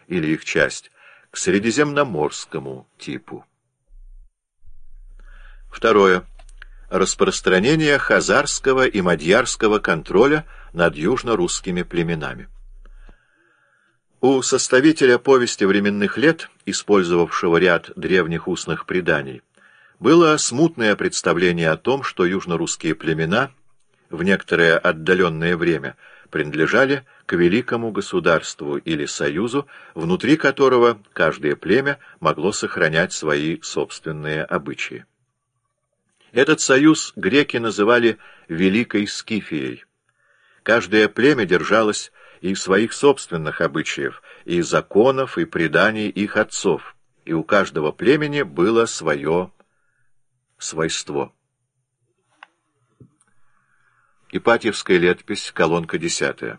или их часть к средиземноморскому типу. Второе. Распространение хазарского и мадьярского контроля над южно-русскими племенами. У составителя повести временных лет, использовавшего ряд древних устных преданий, было смутное представление о том, что южно-русские племена в некоторое отдаленное время принадлежали к великому государству или союзу, внутри которого каждое племя могло сохранять свои собственные обычаи. Этот союз греки называли Великой Скифией. Каждое племя держалось и своих собственных обычаев, и законов, и преданий их отцов, и у каждого племени было свое свойство. Ипатьевская летопись, колонка 10.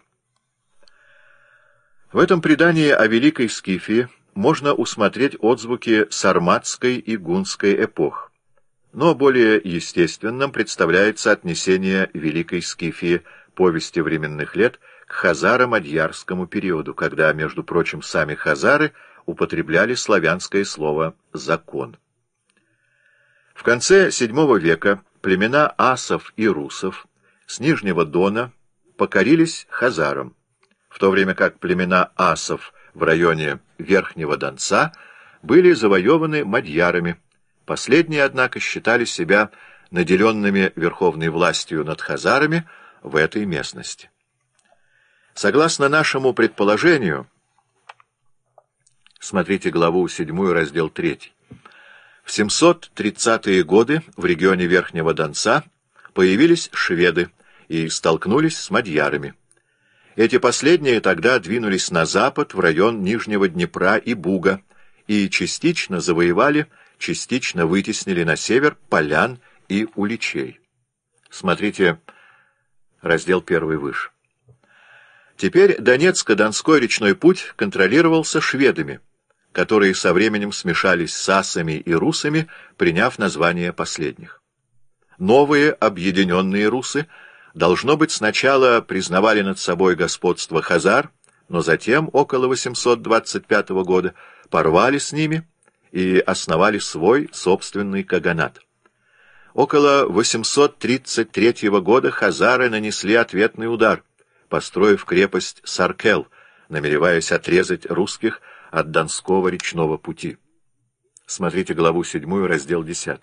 В этом предании о Великой Скифии можно усмотреть отзвуки сарматской и гунской эпох, но более естественным представляется отнесение Великой Скифии повести временных лет к хазаро-мадьярскому периоду, когда, между прочим, сами хазары употребляли славянское слово «закон». В конце VII века племена асов и русов с Нижнего Дона покорились хазарам, в то время как племена асов в районе Верхнего Донца были завоеваны мадьярами. Последние, однако, считали себя наделенными верховной властью над хазарами в этой местности. Согласно нашему предположению, смотрите главу 7, раздел 3, в 730-е годы в регионе Верхнего Донца появились шведы и столкнулись с мадьярами. Эти последние тогда двинулись на запад в район Нижнего Днепра и Буга и частично завоевали, частично вытеснили на север полян и уличей. Смотрите раздел 1 выше. Теперь Донецко-Донской речной путь контролировался шведами, которые со временем смешались с асами и русами, приняв название последних. Новые объединенные русы, должно быть, сначала признавали над собой господство хазар, но затем, около 825 года, порвали с ними и основали свой собственный каганат. Около 833 года хазары нанесли ответный удар, построив крепость Саркел, намереваясь отрезать русских от Донского речного пути. Смотрите главу 7, раздел 10.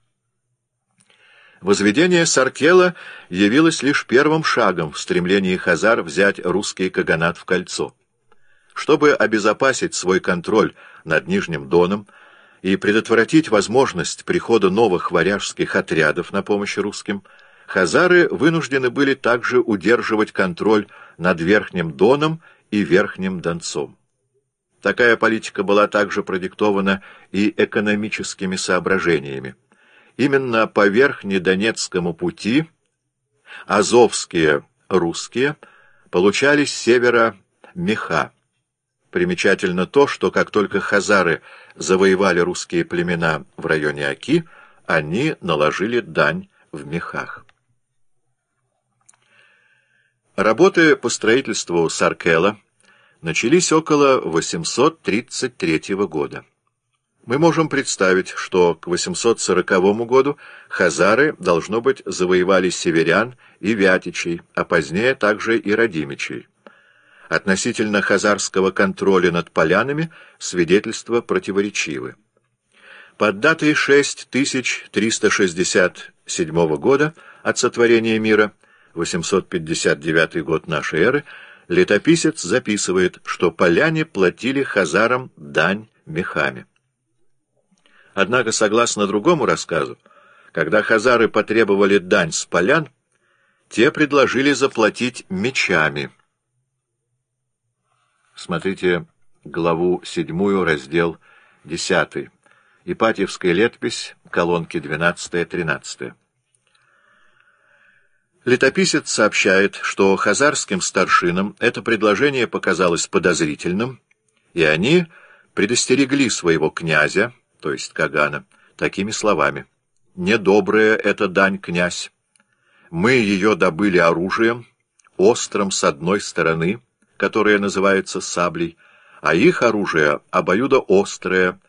Возведение Саркела явилось лишь первым шагом в стремлении хазар взять русский каганат в кольцо. Чтобы обезопасить свой контроль над Нижним Доном и предотвратить возможность прихода новых варяжских отрядов на помощь русским, хазары вынуждены были также удерживать контроль над Верхним Доном и Верхним Донцом. Такая политика была также продиктована и экономическими соображениями. Именно по Верхнедонецкому пути азовские русские получали с севера меха. Примечательно то, что как только хазары завоевали русские племена в районе Оки, они наложили дань в мехах. Работы по строительству Саркела начались около 833 года. Мы можем представить, что к 840 году хазары, должно быть, завоевали северян и вятичей, а позднее также и радимичей. Относительно хазарского контроля над полянами свидетельства противоречивы. Под датой 6367 года от сотворения мира, 859 год нашей эры, летописец записывает, что поляне платили хазарам дань мехами. Однако, согласно другому рассказу, когда хазары потребовали дань с полян, те предложили заплатить мечами. Смотрите главу 7, раздел 10. Ипатьевская летопись, колонки 12-13. Летописец сообщает, что хазарским старшинам это предложение показалось подозрительным, и они предостерегли своего князя, то есть Кагана, такими словами: «Недобрая эта дань, князь. Мы ее добыли оружием, острым с одной стороны, которое называется саблей, а их оружие обоюдоострое,